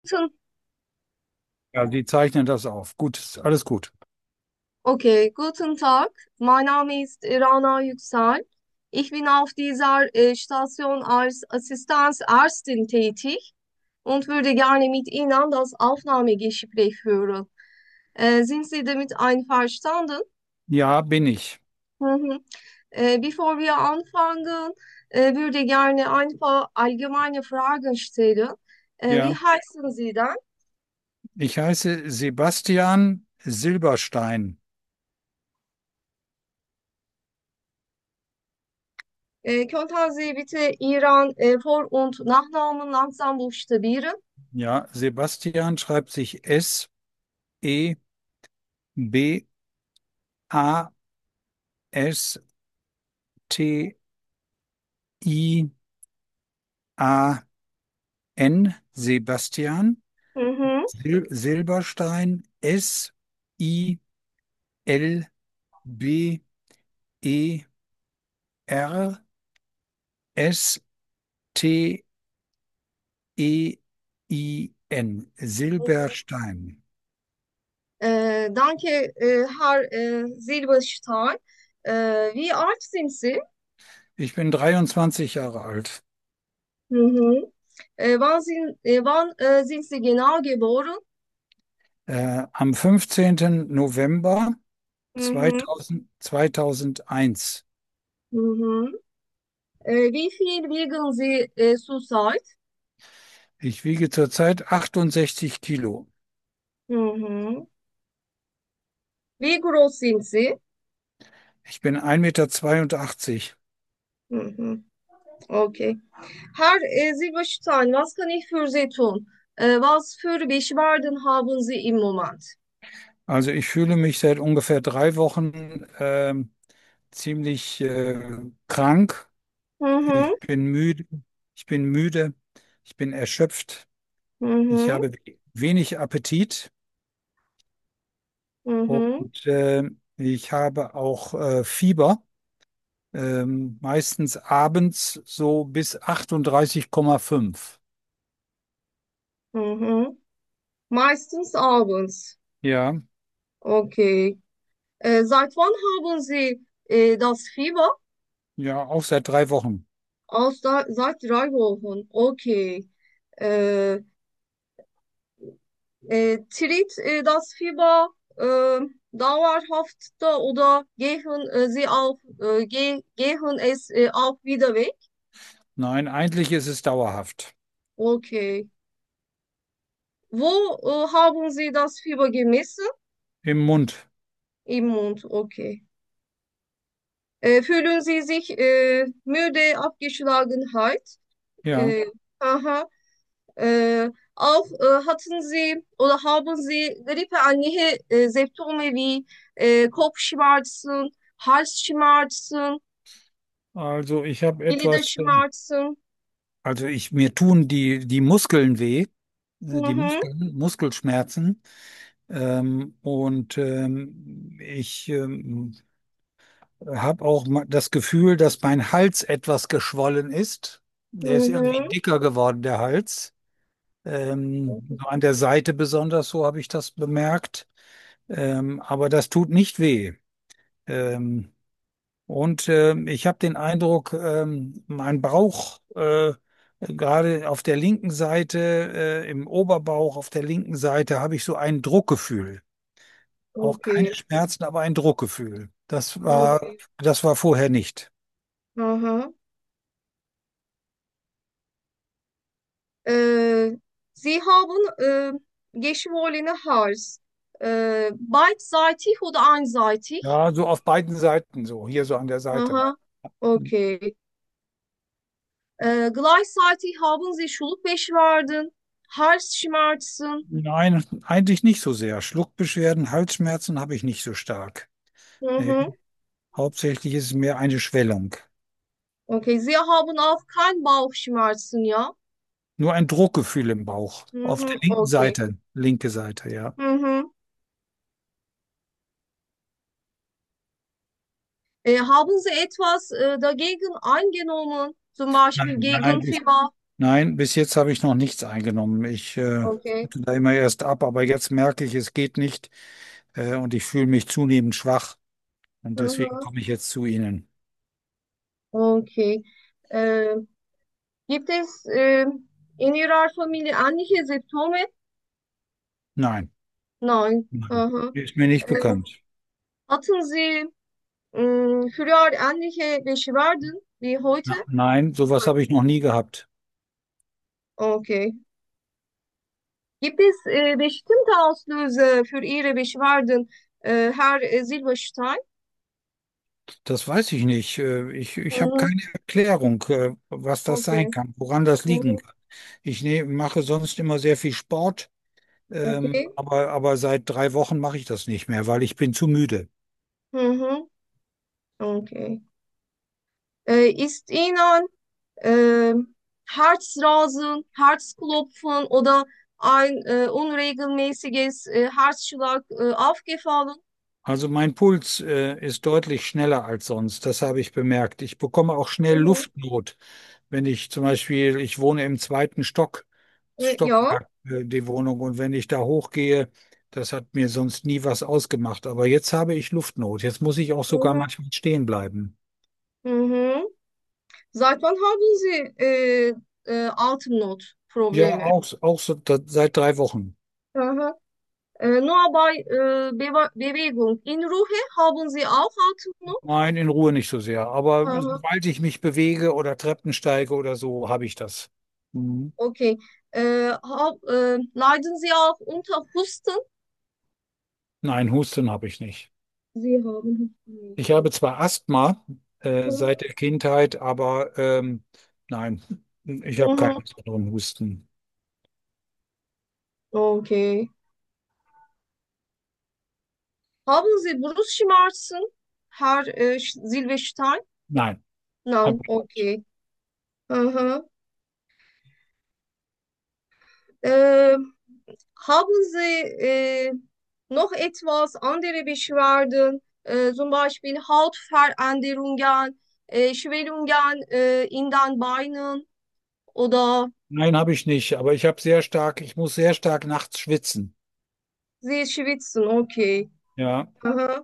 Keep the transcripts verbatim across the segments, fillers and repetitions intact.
Guten- Ja, die zeichnen das auf. Gut, ist alles gut. Okay, guten Tag. Mein Name ist Rana Yüksel. Ich bin auf dieser äh, Station als Assistenzärztin tätig und würde gerne mit Ihnen das Aufnahmegespräch führen. Äh, sind Sie damit einverstanden? Ja, bin ich. Mhm. Äh, bevor wir anfangen, äh, würde gerne ein paar allgemeine Fragen stellen. Äh, wie Ja, heißen Sie denn? ich heiße Sebastian Silberstein. Äh, könnten Sie bitte Ihren äh, Vor- und Nachnamen langsam buchstabieren? Ja, Sebastian schreibt sich S E B A S T I A N. Sebastian. Hı hı, Sil Silberstein. S I L B E R S T E I N. hı hı. Silberstein. Äh, danke, äh, Herr äh, Silberstein. Äh, wie alt sind Sie? Ich bin dreiundzwanzig Jahre alt. Hı hı. Äh, wann sind, äh, wann äh, sind Sie genau geboren? Äh, am fünfzehnten November Hı hı, zweitausend, zweitausendeins. hı hı. Äh, wie viel wiegen Sie äh, zurzeit? Ich wiege zurzeit achtundsechzig Kilo. Hı hı. Wie groß sind Sie? Ich bin ein Meter zweiundachtzig. Hı hı. Okay. Herr äh, Silberstein, was kann ich für Sie tun? Äh, was für Beschwerden haben Sie im Moment? Also ich fühle mich seit ungefähr drei Wochen ähm, ziemlich äh, krank. Hı hı, Ich bin müde. Ich bin müde. Ich bin erschöpft. hı Ich hı, habe wenig Appetit hı hı, und äh, ich habe auch äh, Fieber. Ähm, meistens abends so bis achtunddreißig Komma fünf. hı hı. Meistens abends. Ja, Okay. Äh, seit wann haben Sie äh, das Fieber? ja, auch seit drei Wochen. Aus da, seit drei Wochen. Okay. Äh, äh, tritt äh, das Fieber äh, dauerhaft da oder gehen äh, Sie auch, äh, ge gehen es äh, auch wieder weg? Nein, eigentlich ist es dauerhaft. Okay. Wo äh, haben Sie das Fieber gemessen? Im Mund. Im Mund, okay. Äh, fühlen Sie sich äh, müde, Abgeschlagenheit? Ja, Äh, aha. Äh, auch äh, hatten Sie oder haben Sie grippeähnliche äh, Symptome wie äh, Kopfschmerzen, Halsschmerzen, also ich habe etwas, äh, Gliederschmerzen? also ich, mir tun die, die Muskeln weh, Hı äh, die hı, Muskeln, Muskelschmerzen. Ähm, und ähm, ich ähm, habe auch ma- das Gefühl, dass mein Hals etwas geschwollen ist. hı Der ist irgendwie hı, dicker geworden, der Hals. Ähm, so an der Seite besonders, so habe ich das bemerkt. Ähm, aber das tut nicht weh. Ähm, und ähm, ich habe den Eindruck, ähm, mein Bauch, äh, gerade auf der linken Seite, äh, im Oberbauch, auf der linken Seite, habe ich so ein Druckgefühl. Auch keine okay, Schmerzen, aber ein Druckgefühl. Das war, okay. das war vorher nicht. Aha. Äh, Sie haben äh, geschwollene Hals. Äh, beidseitig oder einseitig? Ja, so auf beiden Seiten, so hier so an der Seite. Aha, okay. Äh, gleichzeitig haben Sie Schluckbeschwerden, Halsschmerzen. Nein, eigentlich nicht so sehr. Schluckbeschwerden, Halsschmerzen habe ich nicht so stark. Hı Nee. hı. Hauptsächlich ist es mehr eine Schwellung. Okay, Sie haben auch kein Bauchschmerzen, ja? Nur ein Druckgefühl im Bauch. Hı Auf der hı, linken okay. Seite. Linke Seite, ja. Hı hı. Äh, haben Sie etwas äh, dagegen eingenommen? Zum Beispiel Nein, gegen nein, ich, Fieber? Nein, bis jetzt habe ich noch nichts eingenommen. Ich äh, Okay. warte da immer erst ab, aber jetzt merke ich, es geht nicht äh, und ich fühle mich zunehmend schwach und deswegen Aha. komme ich jetzt zu Ihnen. Okay. Äh, Gibt es äh, in Ihrer Familie ähnliche Symptome? Nein, Nein. nein, Aha. ist mir nicht Äh, bekannt. Hatten Sie mh, früher ähnliche Beschwerden wie heute? Na, nein, sowas Nein. habe ich noch nie gehabt. Okay. Gibt es äh, bestimmte Auslöser für Ihre Beschwerden, äh, Herr äh, Silberstein? Das weiß ich nicht. Äh, Ich, ich habe Mhm. keine Erklärung, äh, was das sein Okay. kann, woran das liegen Mhm. kann. Ich ne, mache sonst immer sehr viel Sport, ähm, Okay. aber, aber seit drei Wochen mache ich das nicht mehr, weil ich bin zu müde. Mhm. Okay. Äh, ist Ihnen äh, Herzrasen, Herzklopfen oder ein äh, unregelmäßiges äh, Herzschlag äh, aufgefallen? Also mein Puls, äh, ist deutlich schneller als sonst. Das habe ich bemerkt. Ich bekomme auch schnell Mhm. Luftnot, wenn ich zum Beispiel, ich wohne im zweiten Stock, Äh, ja. Stockwerk, äh, die Wohnung, und wenn ich da hochgehe, das hat mir sonst nie was ausgemacht. Aber jetzt habe ich Luftnot. Jetzt muss ich auch sogar Mhm. manchmal stehen bleiben. Mhm. Seit wann haben Sie äh, äh, Ja, Atemnotprobleme? auch, auch so, da, seit drei Wochen. Aha. Äh, nur bei äh, Bewe Bewegung in Ruhe haben Sie auch Atemnot? Nein, in Ruhe nicht so sehr. Aber Aha. sobald ich mich bewege oder Treppen steige oder so, habe ich das. Mhm. Okay. Äh, hab, äh, leiden Sie auch unter Husten? Nein, Husten habe ich nicht. Sie haben Husten nicht. Ich habe zwar Asthma äh, Mhm. seit der Kindheit, aber ähm, nein, ich habe Mhm. keinen besonderen Husten. Okay. Haben Sie Brustschmerzen, Herr äh, Silberstein? Nein, habe Nein, ich nicht. okay. Aha. Äh, Haben Sie äh, noch etwas andere Beschwerden, äh, zum Beispiel Hautveränderungen, äh, Schwellungen äh, in den Beinen oder Nein, habe ich nicht. Aber ich habe sehr stark, ich muss sehr stark nachts schwitzen. Sie schwitzen? Okay. Ja, Aha.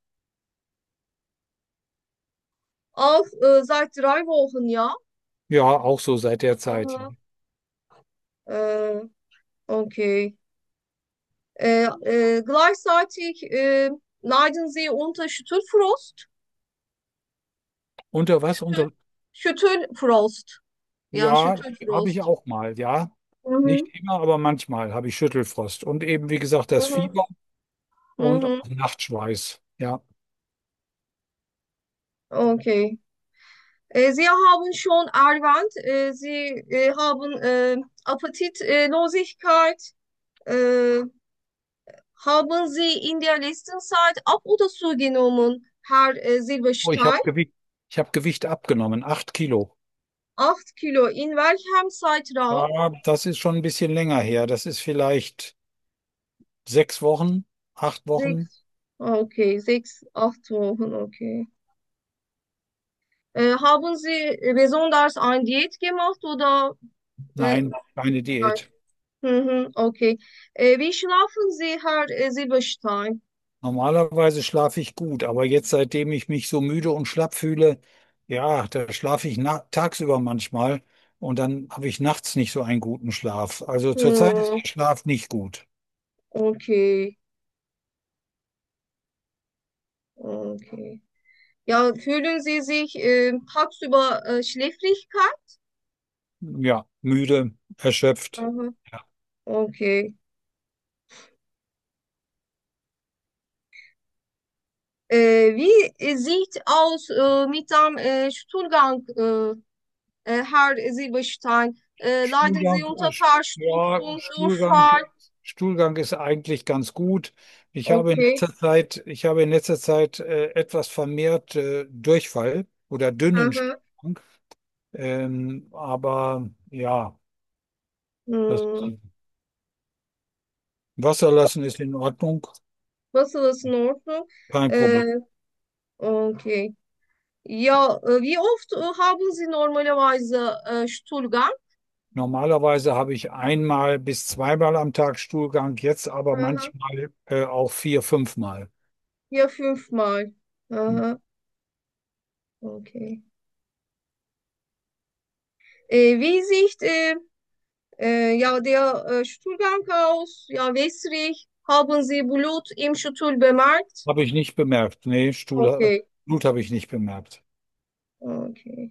Auch äh, seit drei Wochen, ja? ja, auch so seit der Zeit. Aha. Äh, okay. Äh, äh, gleichzeitig äh, leiden Sie unter Schüttelfrost. Unter was? Schüttel, Unter, Schüttelfrost. Ja, ja, habe ich Schüttelfrost. auch mal, ja. Nicht Mhm. immer, aber manchmal habe ich Schüttelfrost. Und eben, wie gesagt, das Mhm. Fieber und Mhm. auch Nachtschweiß. Ja. Okay. Äh, Sie haben schon erwähnt, äh, Sie äh, haben äh, Appetitlosigkeit. Äh, Haben Sie in der letzten Zeit ab oder zugenommen, Herr äh, Oh, ich Silberstein? habe Gewicht, ich habe Gewicht abgenommen, acht Kilo. Acht Kilo. In welchem Zeitraum? Ja, das ist schon ein bisschen länger her. Das ist vielleicht sechs Wochen, acht Wochen. Sechs. Okay, sechs, acht Wochen, okay. Äh, haben Sie äh, besonders eine Diät gemacht oder? Äh, Nein, keine nein. Diät. Mhm, okay. Äh, wie schlafen Sie, Herr äh, Silberstein? Normalerweise schlafe ich gut, aber jetzt, seitdem ich mich so müde und schlapp fühle, ja, da schlafe ich na tagsüber manchmal und dann habe ich nachts nicht so einen guten Schlaf. Also zurzeit ist Hm, der Schlaf nicht gut. okay, okay. Ja, fühlen Sie sich äh, tagsüber äh, Schläfrigkeit? Ja, müde, erschöpft. Aha, Ja. okay. Äh, wie äh, sieht aus äh, mit dem äh, Stuhlgang, äh, äh, Herr Silberstein? Äh, leiden Sie Stuhlgang, unter ja, Verstopfung, Stuhlgang, Durchfall? Stuhlgang ist eigentlich ganz gut. Ich habe in Okay. letzter Zeit, ich habe in letzter Zeit äh, etwas vermehrt äh, Durchfall oder dünnen Aha. Stuhlgang. Ähm, aber ja, das Hm. Wasser lassen ist in Ordnung, Nasıl ist in Ordnung? kein Problem. Äh, okay. Ja, äh, wie oft äh, haben Sie normalerweise äh, Stuhlgang? Normalerweise habe ich einmal bis zweimal am Tag Stuhlgang, jetzt aber Aha. manchmal äh, auch vier, fünfmal. Ja, fünfmal. Aha. Okay. Äh, wie sieht äh, äh, ja der äh, Stuhlgang aus? Ja, wässrig. Haben Sie Blut im Stuhl bemerkt? Habe ich nicht bemerkt. Nee, Stuhl, Okay. Blut habe ich nicht bemerkt. Okay.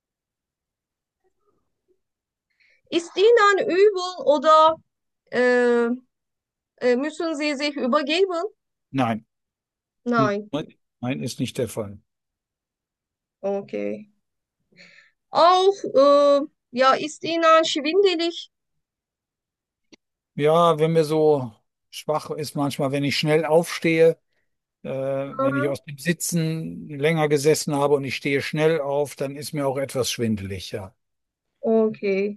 Ist Ihnen übel oder äh, äh, müssen Sie sich übergeben? Nein, Nein. nein, ist nicht der Fall. Okay. Auch, äh, ja, ist Ihnen schwindelig? Ja, wenn mir so schwach ist, manchmal, wenn ich schnell aufstehe, äh, wenn ich Mhm. aus dem Sitzen länger gesessen habe und ich stehe schnell auf, dann ist mir auch etwas schwindelig, ja. Okay.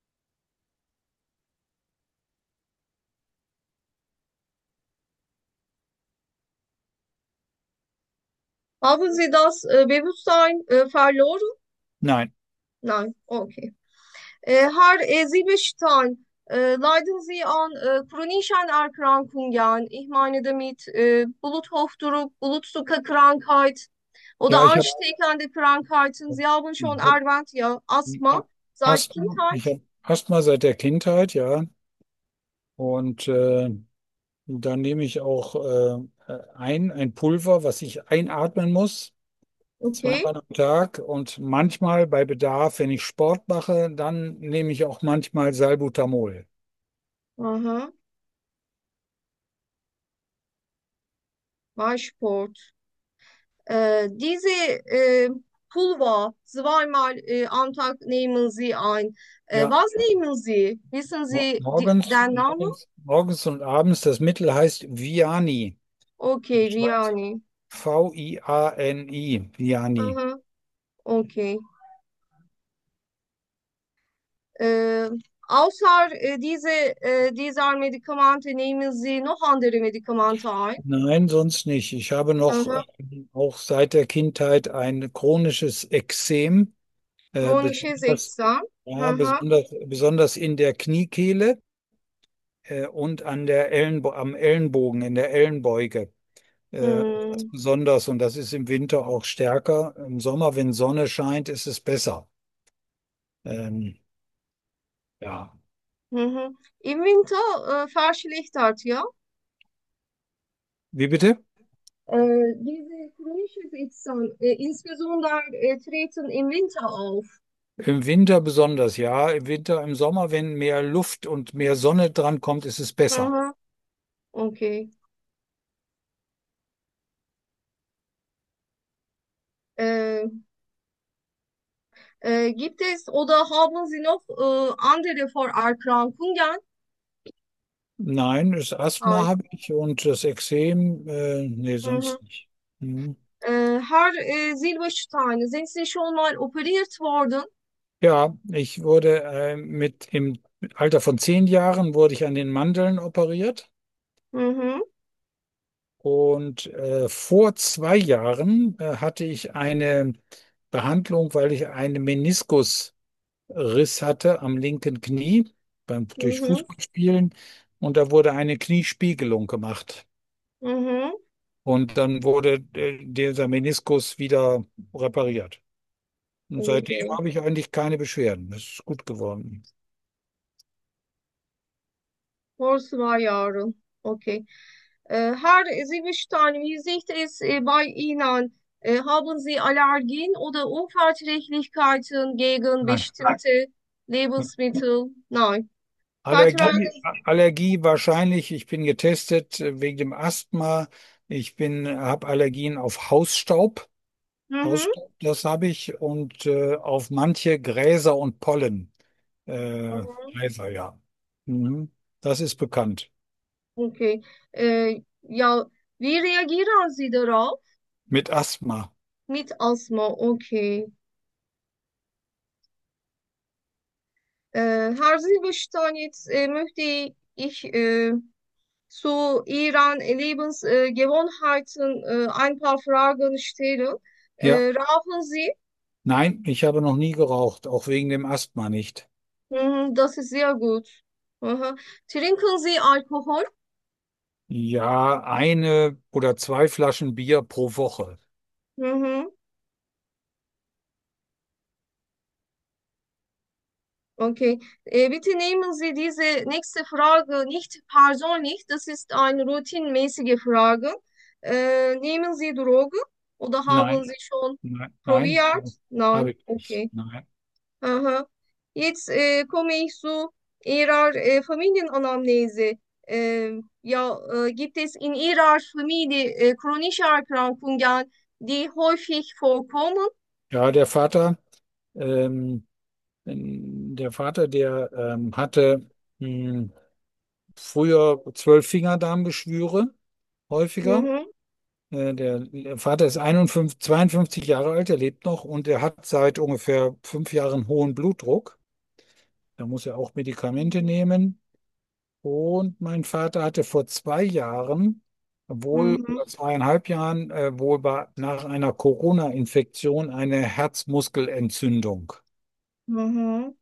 Haben Sie das äh, Bewusstsein äh, verloren? Nein, Nein. Okay. Äh, Herr äh, Siebenstein, äh, leiden Sie an äh, chronischen Erkrankungen? Ich meine damit äh, Bluthochdruck, Blutzuckerkrankheit oder ja, ich habe ansteckende Krankheiten. Sie haben schon ich hab erwähnt, ja, Asthma seit Asthma, ich Kindheit. habe Asthma seit der Kindheit, ja. Und äh, dann nehme ich auch äh, ein, ein Pulver, was ich einatmen muss, Okay. zweimal am Tag. Und manchmal bei Bedarf, wenn ich Sport mache, dann nehme ich auch manchmal Salbutamol. Aha. Weißsport. Äh, diese äh, Pulver zweimal äh, am Tag nehmen Sie ein. Äh, Ja, was nehmen Sie? Wissen mo- Sie die, morgens, den Namen? morgens, morgens und abends. Das Mittel heißt Viani. Okay, Schreibt Vianney. V I A N I, Viani. Aha, okay. Äh, außer äh, diese, äh, dieser Medikamente nehmen Sie noch andere Medikamente ein. Nein, sonst nicht. Ich habe noch Aha. äh, auch seit der Kindheit ein chronisches Ekzem, äh, Chronisches besonders, Examen. ja, Aha. besonders, besonders in der Kniekehle äh, und an der Ellenbo am Ellenbogen, in der Ellenbeuge. Äh, das Hm. besonders und das ist im Winter auch stärker. Im Sommer, wenn Sonne scheint, ist es besser. Ähm, ja. Mhm. Im Winter äh, verschlechtert, ja? Wie bitte? Äh, diese chronisches Examen, äh, insbesondere äh, treten im Winter auf. Im Winter besonders, ja. Im Winter, im Sommer, wenn mehr Luft und mehr Sonne dran kommt, ist es besser. Aha. Okay. Äh, äh, gibt es oder haben Sie noch äh, andere Vorerkrankungen? Nein, das Asthma Nein. habe ich und das Ekzem, äh, nee, Mhm. sonst nicht. Mhm. Äh, Herr äh, Silberstein, sind Sie schon mal operiert worden? Ja, ich wurde äh, mit im Alter von zehn Jahren wurde ich an den Mandeln operiert Mhm. und äh, vor zwei Jahren äh, hatte ich eine Behandlung, weil ich einen Meniskusriss hatte am linken Knie beim durch Mhm. Fußballspielen und da wurde eine Kniespiegelung gemacht. Mhm. Und dann wurde äh, dieser Meniskus wieder repariert. Und seitdem Okay. habe ich eigentlich keine Beschwerden. Das ist gut geworden. Vor zwei Jahren. Okay. Äh, Herr Silberstein, wie sieht es äh, bei Ihnen? Äh, haben Sie Allergien oder Unverträglichkeiten gegen Nein. bestimmte Lebensmittel? Nein. Allergie, Vertragen. Allergie wahrscheinlich. Ich bin getestet äh, wegen dem Asthma. Ich bin, habe Allergien auf Hausstaub. Mhm. Hausstaub, das habe ich. Und äh, auf manche Gräser und Pollen. Äh, Mhm. Gräser, ja. Mhm. Das ist bekannt. Okay. Äh, ja, wie reagieren Sie darauf? Mit Asthma. Mit Asthma, okay. Äh, Herr Silberstein, jetzt äh, möchte ich äh, zu Ihren Lebensgewohnheiten äh, ein paar Fragen stellen. Ja. Äh, rauchen Sie? Nein, ich habe noch nie geraucht, auch wegen dem Asthma nicht. Mhm, das ist sehr gut. Aha. Trinken Sie Alkohol? Ja, eine oder zwei Flaschen Bier pro Woche. Mhm. Okay. Äh, bitte nehmen Sie diese nächste Frage nicht persönlich. Das ist eine routinemäßige Frage. Äh, nehmen Sie Drogen oder haben Nein, Sie schon nein, nein, probiert? Nein. habe ich nicht. Okay. Nein. Aha. Jetzt äh, komme ich zu Ihrer äh, Familienanamnese. Äh, ja, äh, gibt es in Ihrer Familie äh, chronische Erkrankungen, die häufig vorkommen? Ja, der Vater, ähm, der Vater, der ähm, hatte mh, früher zwölf Fingerdarmgeschwüre, häufiger. Mhm, Äh, Der, der Vater ist einundfünfzig, zweiundfünfzig Jahre alt, er lebt noch und er hat seit ungefähr fünf Jahren hohen Blutdruck. Da muss er auch Medikamente nehmen. Und mein Vater hatte vor zwei Jahren, wohl mhm, oder zweieinhalb Jahren, äh, wohl bei, nach einer Corona-Infektion eine Herzmuskelentzündung. mhm.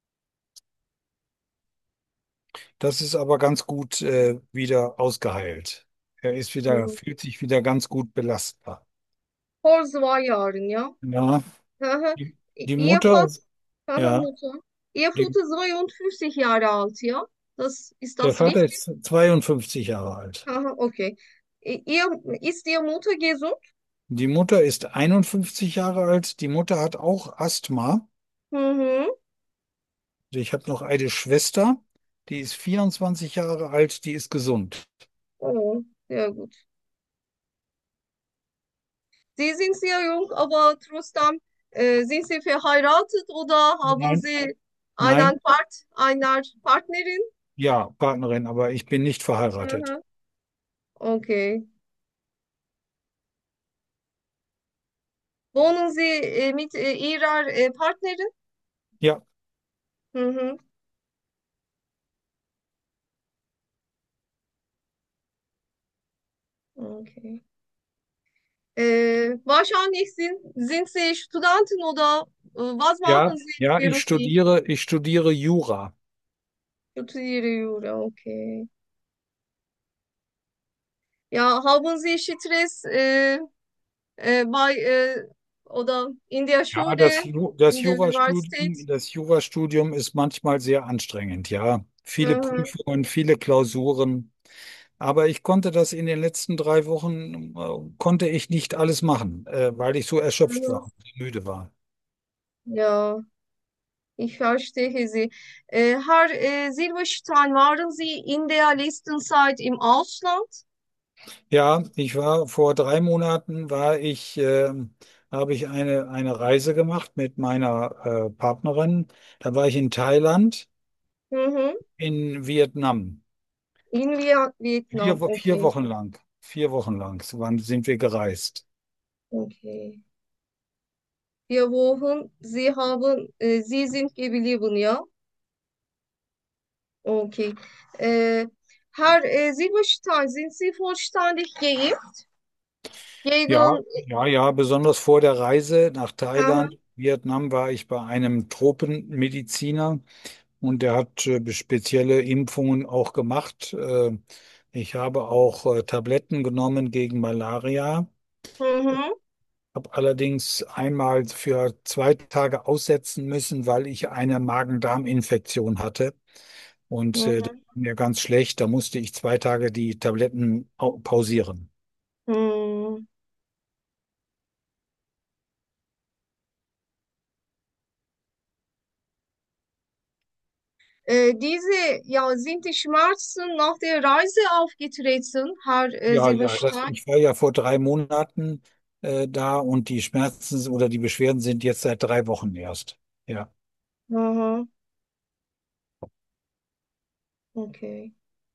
Das ist aber ganz gut äh, wieder ausgeheilt. Er ist wieder, Mhm. fühlt sich wieder ganz gut belastbar. Vor zwei Jahren, ja. Ja, Aha. die, I- die Ihr Mutter, Vater, aha, ja, Mutter. Ihr die, Vater zweiundfünfzig Jahre alt, ja. Das, ist der das Vater richtig? ist zweiundfünfzig Jahre alt. Aha, okay. I- Ihr, ist Ihr Mutter gesund? Die Mutter ist einundfünfzig Jahre alt. Die Mutter hat auch Asthma. Mhm. Also ich habe noch eine Schwester, die ist vierundzwanzig Jahre alt, die ist gesund. Oh, sehr gut. Sie sind sehr jung, aber trotzdem äh, sind Sie verheiratet oder haben Nein, Sie nein, einen Part, einer Partnerin? ja, Partnerin, aber ich bin nicht verheiratet. Aha, okay. Wohnen Sie äh, mit äh, Ihrer äh, Partnerin? Ja, Mhm, okay. Äh, wahrscheinlich sind, sind Sie Studenten oder äh, was ja, machen Sie ja, ich beruflich? studiere, ich studiere Jura. Studiere Jura, okay. Ja, haben Sie Stress äh, äh, bei äh, oder in der Ja, Schule, das, Ju- das in der Universität? Jurastudium, das Jurastudium ist manchmal sehr anstrengend, ja. Viele Mhm, Prüfungen, viele Klausuren. Aber ich konnte das in den letzten drei Wochen, äh, konnte ich nicht alles machen, äh, weil ich so erschöpft mhm. war und müde war. Ja, ich verstehe Sie. Äh, Herr äh, Silberstein, waren Sie in der letzten Zeit im Ausland? Ja, ich war vor drei Monaten war ich, ähm, habe ich eine, eine Reise gemacht mit meiner äh, Partnerin. Da war ich in Thailand, Mhm. in Vietnam. In Viet- Vier, Vietnam, Wo- vier okay. Wochen lang. Vier Wochen lang so waren, sind wir gereist. Okay. Vier Wochen, Sie haben, äh, Sie sind geblieben, ja? Okay. Äh, Herr äh, Silberstein, sind Sie vollständig geimpft Ja, gegen, ja, ja, besonders vor der Reise nach aha, Thailand, Vietnam war ich bei einem Tropenmediziner und der hat äh, spezielle Impfungen auch gemacht. Äh, ich habe auch äh, Tabletten genommen gegen Malaria. mhm, Habe allerdings einmal für zwei Tage aussetzen müssen, weil ich eine Magen-Darm-Infektion hatte. Und äh, das mhm, war mir ganz schlecht. Da musste ich zwei Tage die Tabletten au- pausieren. mhm. Äh, diese, ja, sind die Schmerzen nach der Reise aufgetreten, Herr äh, Ja, ja, das, Silberstein? ich war ja vor drei Monaten äh, da und die Schmerzen oder die Beschwerden sind jetzt seit drei Wochen erst. Ja. Aha, okay.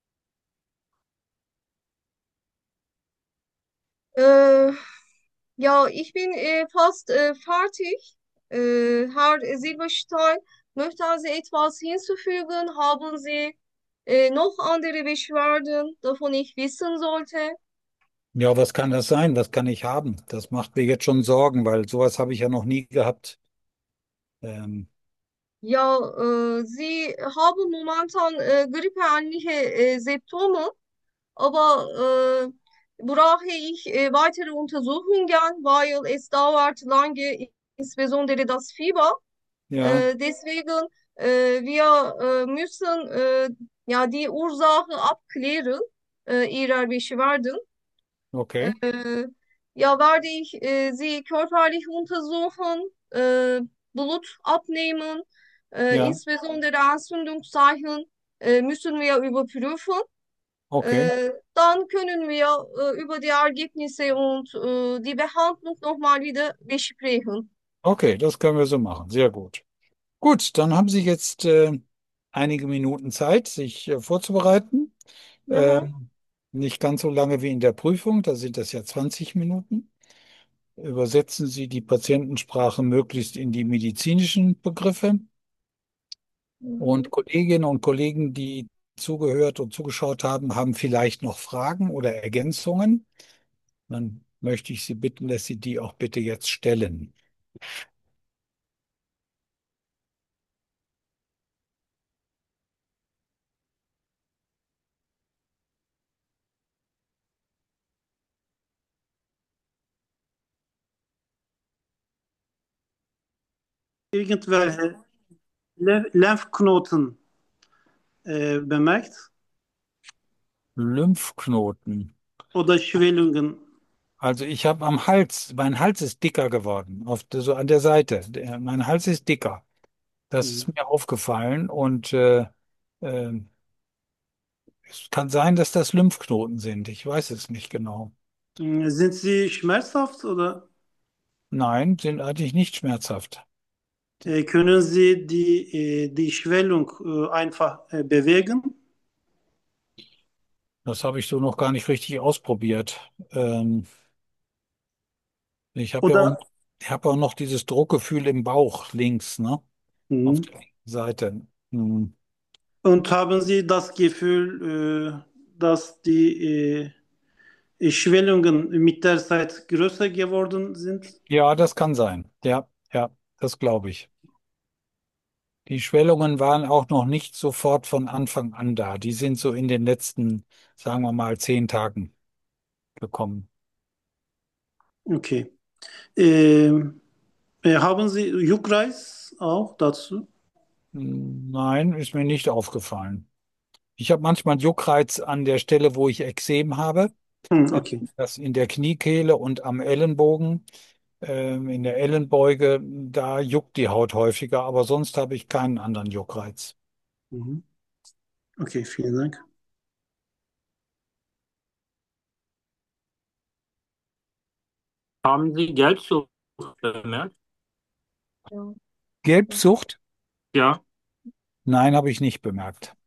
Äh, ja, ich bin äh, fast äh, fertig. Äh, Herr Silberstein, möchten Sie etwas hinzufügen? Haben Sie äh, noch andere Beschwerden, davon ich wissen sollte? Ja, was kann das sein? Was kann ich haben? Das macht mir jetzt schon Sorgen, weil sowas habe ich ja noch nie gehabt. Ähm, Ja, äh, Sie haben momentan äh, grippeähnliche äh, Symptome, aber äh, brauche ich äh, weitere Untersuchungen, weil es dauert lange, insbesondere das Fieber. Ja, Äh, deswegen äh, wir äh, müssen äh, ja die Ursache abklären äh, Ihrer Beschwerden. okay. Äh, ja, werde ich äh, Sie körperlich untersuchen, äh, Blut abnehmen, äh, Ja, insbesondere Entzündungszeichen äh, müssen wir überprüfen. okay. Äh, dann können wir äh, über die Ergebnisse und äh, die Behandlung nochmal wieder besprechen. Okay, das können wir so machen. Sehr gut. Gut, dann haben Sie jetzt äh, einige Minuten Zeit, sich äh, vorzubereiten. Aha. Ähm, nicht ganz so lange wie in der Prüfung, da sind das ja zwanzig Minuten. Übersetzen Sie die Patientensprache möglichst in die medizinischen Begriffe. Und Mhm. Kolleginnen und Kollegen, die zugehört und zugeschaut haben, haben vielleicht noch Fragen oder Ergänzungen. Dann möchte ich Sie bitten, dass Sie die auch bitte jetzt stellen. Irgendwelche Le- Lymphknoten äh, bemerkt Lymphknoten. oder Schwellungen. Also ich habe am Hals, mein Hals ist dicker geworden, auf, der- so an der Seite. Der, mein Hals ist dicker. Das ist Mhm. mir aufgefallen und äh, äh, es kann sein, dass das Lymphknoten sind. Ich weiß es nicht genau. Sind sie schmerzhaft oder Nein, sind eigentlich nicht schmerzhaft. äh, können Sie die, äh, die Schwellung äh, einfach äh, bewegen? Das habe ich so noch gar nicht richtig ausprobiert. Ähm, ich habe ja auch, Oder ich habe auch noch dieses Druckgefühl im Bauch links, ne? Auf mhm. der linken Seite. Hm. Und haben Sie das Gefühl, äh, dass die äh, Schwellungen mit der Zeit größer geworden sind? Ja, das kann sein. Ja, ja, das glaube ich. Die Schwellungen waren auch noch nicht sofort von Anfang an da. Die sind so in den letzten, sagen wir mal, zehn Tagen gekommen. Okay. Äh, äh, haben Sie Juckreis auch dazu? Hm, nein, ist mir nicht aufgefallen. Ich habe manchmal Juckreiz an der Stelle, wo ich Ekzem habe. Hm, Äh, okay. Das in der Kniekehle und am Ellenbogen, ähm, in der Ellenbeuge, da juckt die Haut häufiger, aber sonst habe ich keinen anderen Juckreiz. Mhm. Okay, vielen Dank. Haben Sie Gelbsucht bemerkt? Ja. Gelbsucht? Ja. Nein, habe ich nicht bemerkt.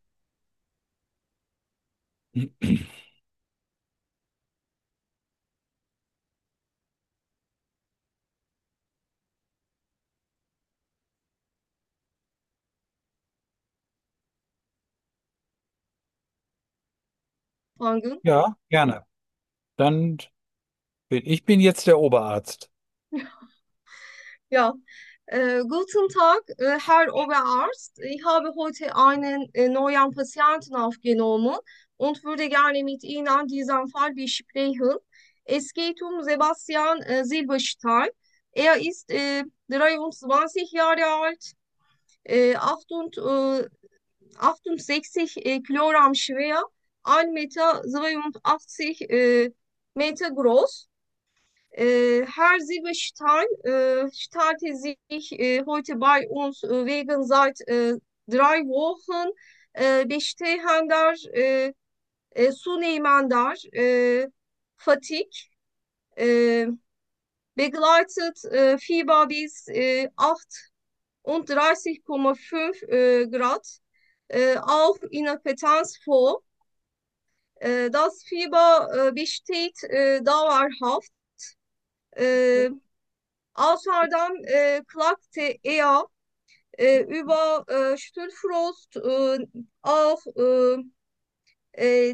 Fangen. Ja, gerne. Dann bin ich bin jetzt der Oberarzt. Ja, äh, guten Tag, äh, Herr Oberarzt. Ich habe heute einen äh, neuen Patienten aufgenommen und würde gerne mit Ihnen diesen Fall besprechen. Es geht um Sebastian äh, Silberstein. Er ist äh, dreiundzwanzig Jahre alt, äh, achtund- äh, achtundsechzig äh, Kilogramm schwer, ein Meter zweiundachtzig äh, Meter groß. Äh, Herr Silberstein äh, stellte sich äh, heute bei uns äh, wegen seit äh, drei Wochen äh, bestehender, äh, äh, zunehmender äh, Fatigue, äh, begleitet äh, Fieber bis äh, achtunddreißig Komma fünf äh, Grad, äh, auch Inkompetenz vor. Äh, das Fieber äh, besteht äh, dauerhaft. Äh, Außerdem äh, klagte er äh, über äh, Stillfrost, äh, auch äh, äh,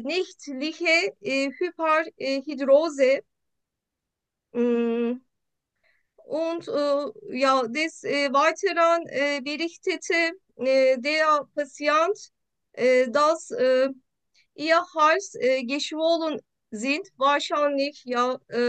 nächtliche äh, Hyperhidrose. Mm, Und äh, ja, des äh, Weiteren äh, berichtete äh, der Patient, äh, dass äh, ihr Hals äh, geschwollen sind, wahrscheinlich ja äh,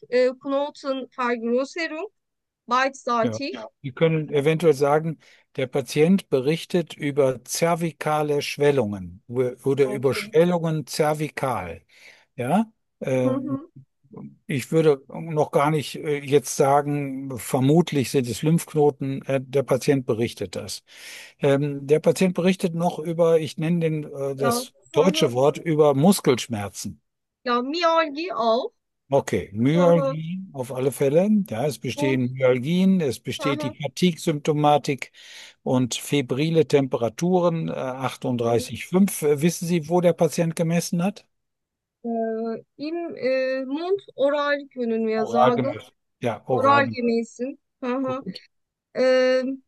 Lymphknotenvergrößerung Ja. beidseitig. Sie können eventuell sagen, der Patient berichtet über zervikale Schwellungen u- oder über Okay. Schwellungen zervikal. Ja, ähm, Mhm. ich würde noch gar nicht äh, jetzt sagen, vermutlich sind es Lymphknoten. Äh, der Patient berichtet das. Ähm, der Patient berichtet noch über, ich nenne den, äh, Ja, das deutsche aha. Wort, über Muskelschmerzen. Ja, Myalgie auch. Okay, Aha. Myalgie auf alle Fälle. Ja, es Und bestehen Myalgien, es besteht die aha. Fatigue-Symptomatik und febrile Temperaturen, äh, achtunddreißig Komma fünf. Äh, Wissen Sie, wo der Patient gemessen hat? Äh, im äh, Mund oral können wir Oral sagen. gemessen. Ja, oral Oral gemessen. gemessen. Aha. Gut. Ähm,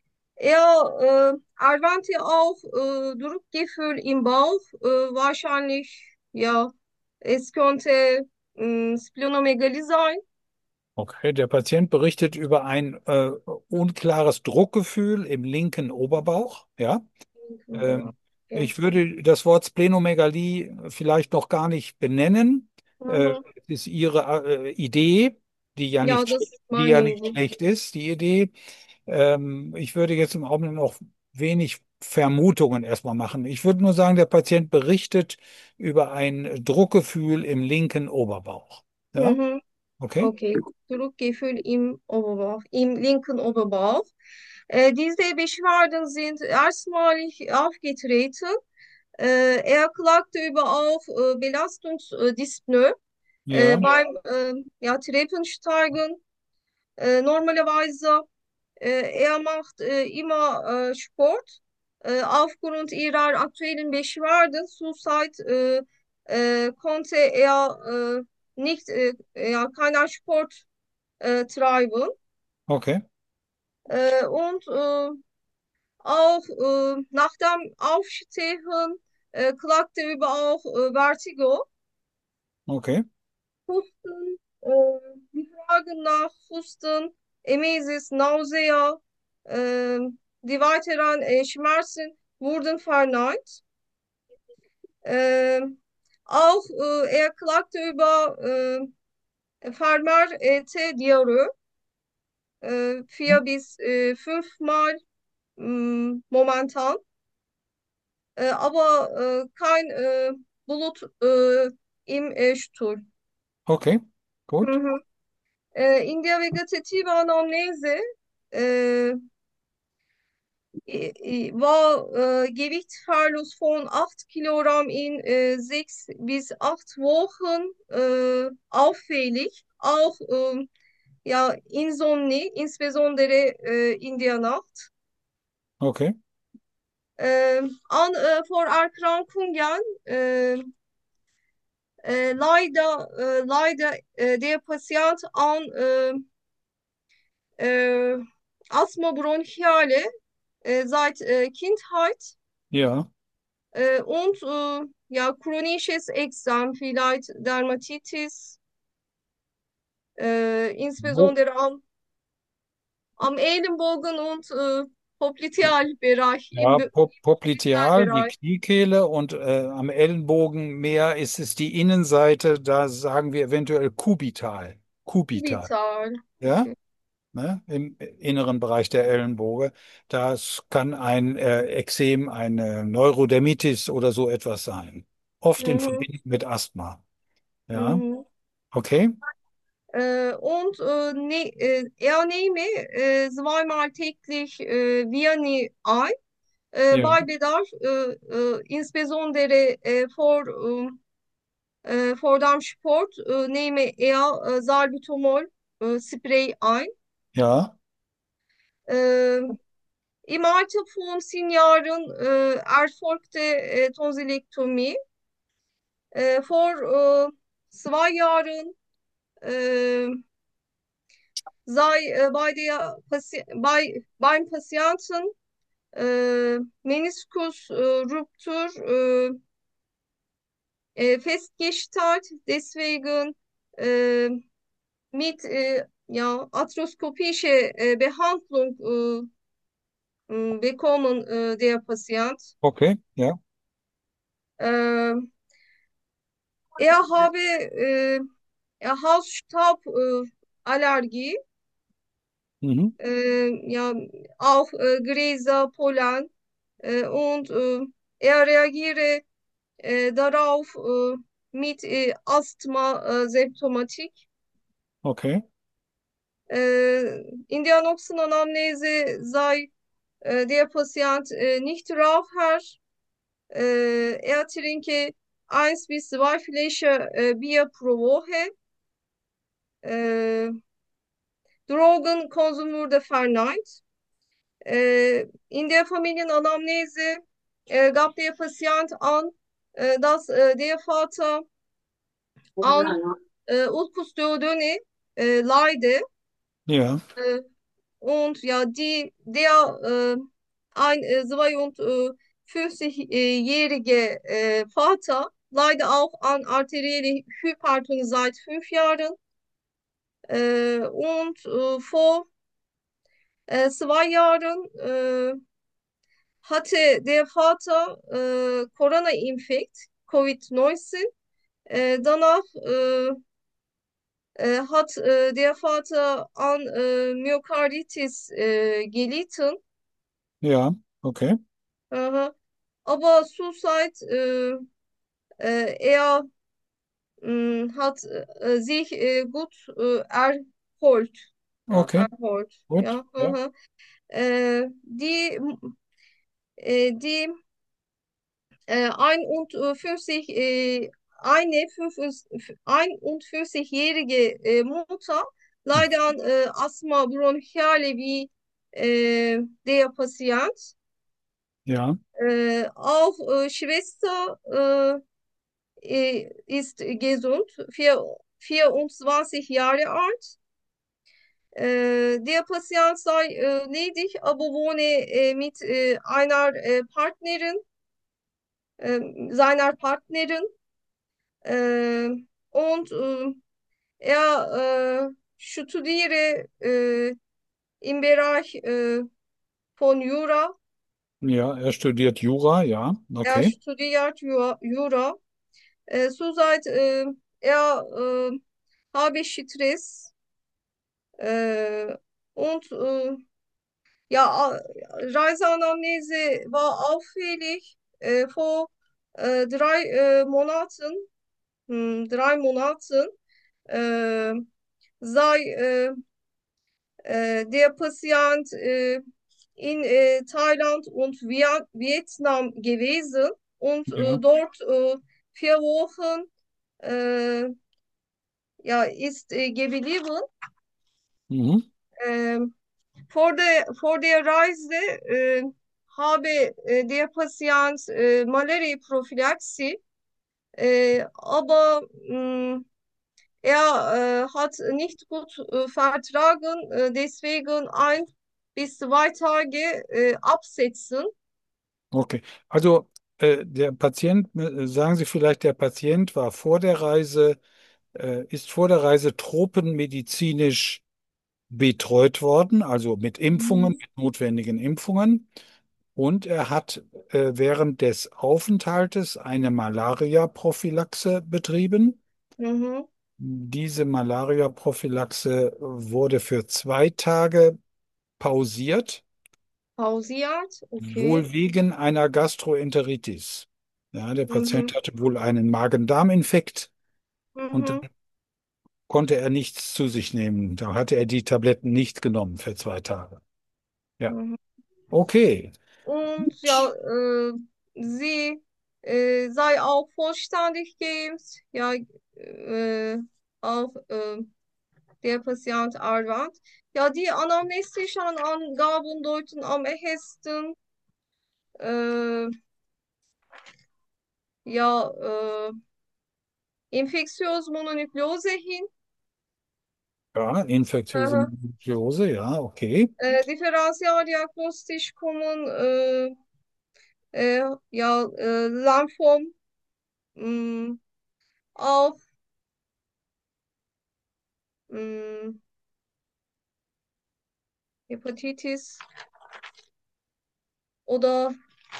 er äh, erwähnte auch äh, Druckgefühl im Bauch. Äh, wahrscheinlich, ja, es könnte mh, Splenomegalie sein. Okay, der Patient berichtet über ein äh, unklares Druckgefühl im linken Oberbauch. Ja. Ähm, Okay. ich würde das Wort Splenomegalie vielleicht noch gar nicht benennen. Äh, Mhm. es ist Ihre äh, Idee, die ja Ja, nicht, das ist die ja meine nicht Idee. schlecht ist, die Idee. Ähm, ich würde jetzt im Augenblick noch wenig Vermutungen erstmal machen. Ich würde nur sagen, der Patient berichtet über ein Druckgefühl im linken Oberbauch. Ja, Mhm. okay? Okay. Druckgefühl im Oberbauch, im linken Oberbauch. Äh, diese Beschwerden sind erstmalig aufgetreten. Äh, er klagte über auch äh, Belastungsdyspnoe äh, Ja, beim äh, ja, Treppensteigen. Äh, normalerweise äh, er macht äh, immer äh, Sport. Äh, aufgrund ihrer aktuellen Beschwerden zurzeit äh, äh, konnte er äh, nicht äh, ja, keinen Sport äh, treiben. okay, Äh, und äh, auch äh, nach dem Aufstehen äh, klagte über auch äh, Vertigo. okay, Husten, äh, die Fragen nach Husten, Emesis, Nausea, äh, die weiteren äh, Schmerzen wurden verneint. Äh, auch äh, er klagte über äh, Farmer-T-Diarrhoe äh, vier bis äh, fünfmal mh, momentan, äh, aber äh, kein äh, Blut äh, im äh, Stuhl. okay, gut, Mhm. Äh, in der vegetativen Anamnese äh, i- war äh, Gewichtsverlust von acht Kilogramm in äh, sechs bis acht Wochen äh, auffällig. Auch ähm, ja, Insomnie, insbesondere äh, in der Nacht. okay, Äh, an äh, Vorerkrankungen äh, äh, leider, äh, leider äh, der Patient an äh, äh, Asthma bronchiale äh, seit äh, Kindheit ja, äh, und äh, ja, chronisches Exem, vielleicht Dermatitis, äh, wo, insbesondere am, am Ellenbogen und äh, Poplitealbereich, im ja, Be- po popliteal, die Bereich, Kniekehle und äh, am Ellenbogen mehr ist es die Innenseite, da sagen wir eventuell kubital, kubital, vital. ja, Okay. ne, im inneren Bereich der Ellenbogen. Das kann ein äh, Ekzem, eine Neurodermitis oder so etwas sein. Oft in Mhm, Verbindung mit Asthma, ja, mhm. okay, Äh, und äh, ne, äh, er nehme äh, zweimal täglich äh, Vianney ein, äh, ja, bei Bedarf, äh, äh, insbesondere äh, vor ähm, Äh, vor dem Sport äh, nehme er äh, Salbutamol äh, Spray ein. ja, Äh, Im Alter von zehn Jahren äh, erfolgte äh, Tonsilektomie. Äh, vor äh, zwei Jahren äh, sei äh, bei der Pati bei, beim Patienten äh, Meniskusruptur äh, äh, festgestellt. Deswegen äh, mit äh, ja, arthroscopische äh, Behandlung äh, äh, bekommen, äh, der Patient. Okay, ja. Äh, er habe äh, er Hausstauballergie, äh, Allergie, Mhm. äh, ja, auch äh, Gräser, Pollen, äh, und äh, er reagiere äh, darauf äh, mit äh, Asthma-Symptomatik. Okay, Äh, in der Noxon-Anamnese sei äh, der Patient äh, nicht Raucher. Äh, er trinke eins bis zwei Fläschchen äh, Bier pro Woche. Äh, Drogenkonsum wurde verneint. Äh, in der Familienanamnese äh, gab der Patient an, äh, dass äh, der Vater an äh, Ulkustödöne äh, leide. ja, Äh, und ja, die, der äh, ein äh, zweiundfünfzig-jährige äh, Vater leidet auch an arterielle Hypertonie seit fünf Jahren. Äh, und äh, vor äh, zwei Jahren äh, hatte der Vater äh, Corona-Infekt, Covid neunzehn. Äh, danach äh, äh, hat äh, der Vater an äh, Myokarditis äh, gelitten. ja, okay, Aha. Aber zurzeit äh, äh, er mh, hat äh, sich äh, gut äh, erholt. Ja, okay, erholt. gut, Ja, ja, aha. Äh, die äh, die äh, einundfünfzig, äh, eine einundfünfzig-jährige äh, Mutter leidet an äh, Asthma bronchiale wie äh, der Patient. ja, Äh, auch äh, Schwester äh, äh, ist gesund, vier, vierundzwanzig Jahre alt. Äh, der Patient sei äh, ledig, aber wohne äh, mit äh, einer äh, Partnerin, äh, seiner Partnerin. Äh, und äh, er äh, studiere äh, im Bereich äh, von Jura. ja, er studiert Jura, ja, Er okay, studiert Jura. Jura. Äh, zurzeit äh, er äh, habe Stress äh, und äh, ja, a- Reiseanamnese war auffällig. Äh, vor äh, drei äh, Monaten, hm, drei Monaten äh, sei äh, äh, der Patient äh, in äh, Thailand und Via- Vietnam gewesen und äh, ja, dort äh, vier Wochen äh, ja, ist äh, geblieben. mhm. Ähm, vor der, vor der Reise äh, habe äh, der Patient äh, Malaria-Prophylaxe, äh, aber mh, er äh, hat nicht gut äh, vertragen, äh, deswegen ein bis zwei Tage äh, absetzen. Okay. Also äh, der Patient, äh, sagen Sie vielleicht, der Patient war vor der Reise, äh, ist vor der Reise tropenmedizinisch betreut worden, also mit Impfungen, Mhm. mit notwendigen Impfungen. Und er hat äh, während des Aufenthaltes eine Malaria-Prophylaxe betrieben. Mhm. Diese Malaria-Prophylaxe wurde für zwei Tage pausiert, Pausiert, okay. wohl wegen einer Gastroenteritis. Ja, der Patient Mhm. hatte wohl einen Magen-Darm-Infekt und Mhm. dann konnte er nichts zu sich nehmen. Da hatte er die Tabletten nicht genommen für zwei Tage. Ja, Mhm. okay. Und ja, äh, sie äh, sei auch vollständig geimpft, ja, äh, auch äh, der Patient erwähnt. Ja, die anamnestischen Angaben deuten am ehesten äh, ja, äh, infektiös Mononukleose hin. Ja, infektiöse Äh, Mononuklеose, ja, okay. äh, Differentialdiagnostisch kommen äh, äh, ja, äh, Lymphom mh, auf mh, Hepatitis oder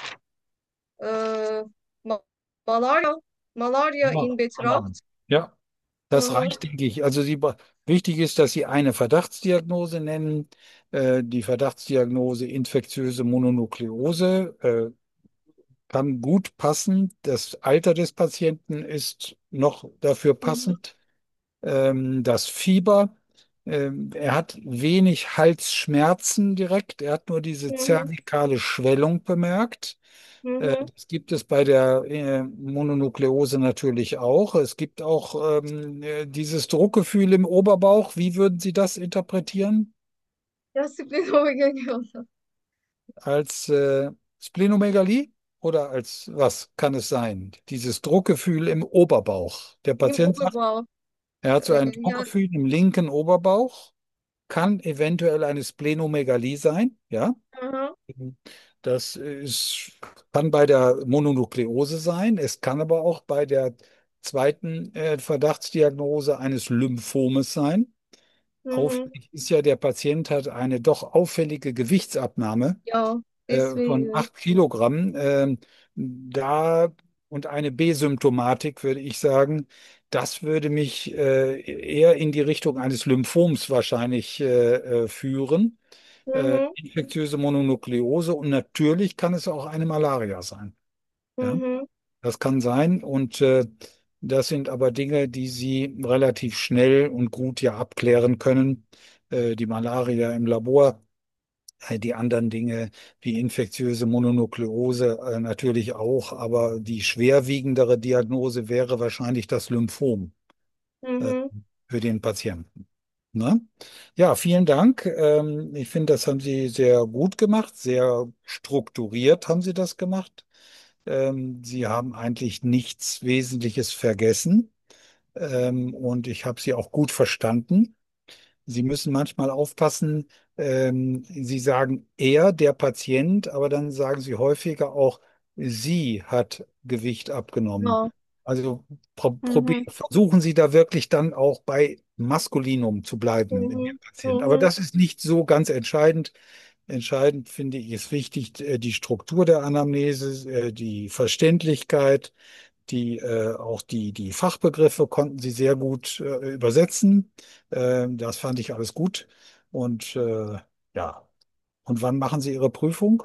äh, Ma- Malaria, Malaria Ja. in Alarm. Betracht. Ja, das Aha. reicht, denke ich. Also Sie, ba- wichtig ist, dass Sie eine Verdachtsdiagnose nennen. Äh, die Verdachtsdiagnose infektiöse Mononukleose äh, kann gut passen. Das Alter des Patienten ist noch dafür Mhm. passend. Ähm, das Fieber. Ähm, er hat wenig Halsschmerzen direkt. Er hat nur diese Mhm. zervikale Schwellung bemerkt. Äh, Mhm. Das gibt es bei der äh, Mononukleose natürlich auch. Es gibt auch ähm, äh, dieses Druckgefühl im Oberbauch. Wie würden Sie das interpretieren? Ya splenomegaly. Als äh, Splenomegalie oder als was kann es sein? Dieses Druckgefühl im Oberbauch. Der Im Patient sagt, Oberbauch. er hat so Äh, ein ja. Druckgefühl im linken Oberbauch, kann eventuell eine Splenomegalie sein, ja. Aha. Das ist, kann bei der Mononukleose sein. Es kann aber auch bei der zweiten äh, Verdachtsdiagnose eines Lymphomes sein. Mhm. Auffällig ist ja, der Patient hat eine doch auffällige Gewichtsabnahme Ja, äh, von deswegen. acht Kilogramm. Ähm, da und eine B-Symptomatik, würde ich sagen, das würde mich äh, eher in die Richtung eines Lymphoms wahrscheinlich äh, äh, führen. Äh, Mhm. infektiöse Mononukleose und natürlich kann es auch eine Malaria sein. Ja, Mhm. das kann sein und äh, das sind aber Dinge, die Sie relativ schnell und gut ja abklären können. Äh, die Malaria im Labor, äh, die anderen Dinge wie infektiöse Mononukleose äh, natürlich auch, aber die schwerwiegendere Diagnose wäre wahrscheinlich das Lymphom äh, Mhm. für den Patienten. Ne? Ja, vielen Dank. Ähm, ich finde, das haben Sie sehr gut gemacht, sehr strukturiert haben Sie das gemacht. Ähm, Sie haben eigentlich nichts Wesentliches vergessen. Ähm, und ich habe Sie auch gut verstanden. Sie müssen manchmal aufpassen. Ähm, Sie sagen er, der Patient, aber dann sagen Sie häufiger auch, sie hat Gewicht abgenommen. Ja. Also pro probier- Mhm. versuchen Sie da wirklich dann auch bei Maskulinum zu bleiben in Ihrem Mhm. Patient. Aber Mhm. das ist nicht so ganz entscheidend. Entscheidend finde ich, ist wichtig, äh, die Struktur der Anamnese, äh, die Verständlichkeit, die, äh, auch die, die Fachbegriffe konnten Sie sehr gut äh, übersetzen. Ähm, das fand ich alles gut. Und äh, ja, und wann machen Sie Ihre Prüfung?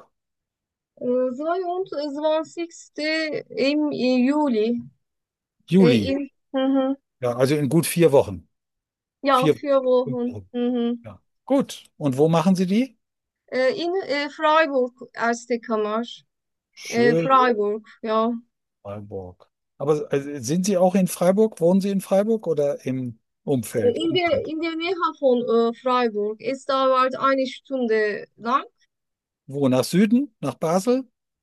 Äh, zweiundzwanzigsten im Juli. Äh, Juli. in, mhm. Ja, also in gut vier Wochen. Ja, Vier, vier fünf Wochen. Wochen. Mhm. Ja. Gut. Und wo machen Sie die? Äh, in äh, Freiburg, erste Kammer. Äh, Schön. Freiburg, ja. Freiburg. Aber äh, sind Sie auch in Freiburg? Wohnen Sie in Freiburg oder im Äh, Umfeld? In der, in der Nähe von äh, Freiburg. Es dauert eine Stunde lang. Wo? Nach Süden? Nach Basel?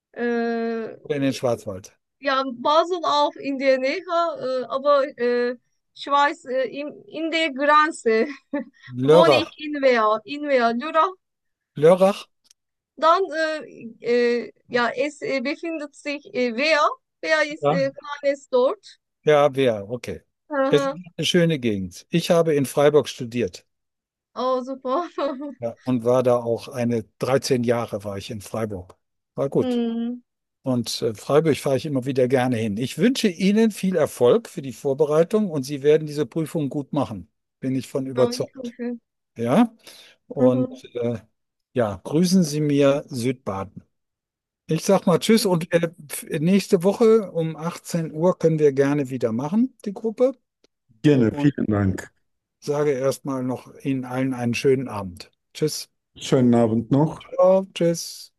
Äh, Oder in den Schwarzwald? ja, Basel auch in der Nähe, äh, aber äh, Schweiz äh, in, in der Grenze. Wohne ich Lörrach. in Wehr, in Wehr, Lörrach. Lörrach? Dann, äh, äh, ja, es äh, befindet sich äh, Wehr. Wehr ist Ja. äh, kleines dort. Ja, wer? Okay. Es ist Aha. eine schöne Gegend. Ich habe in Freiburg studiert. Oh, super. Ja, und war da auch eine dreizehn Jahre war ich in Freiburg. War gut. Hm, Und äh, Freiburg fahre ich immer wieder gerne hin. Ich wünsche Ihnen viel Erfolg für die Vorbereitung und Sie werden diese Prüfung gut machen. Bin ich von ja, ich überzeugt. hoffe. Ja? Und Mhm. äh, ja, grüßen Sie mir Südbaden. Ich sag mal Tschüss und äh, nächste Woche um achtzehn Uhr können wir gerne wieder machen, die Gruppe. Gerne, Und vielen Dank. sage erstmal noch Ihnen allen einen schönen Abend. Tschüss. Schönen Abend noch. Ciao, tschüss.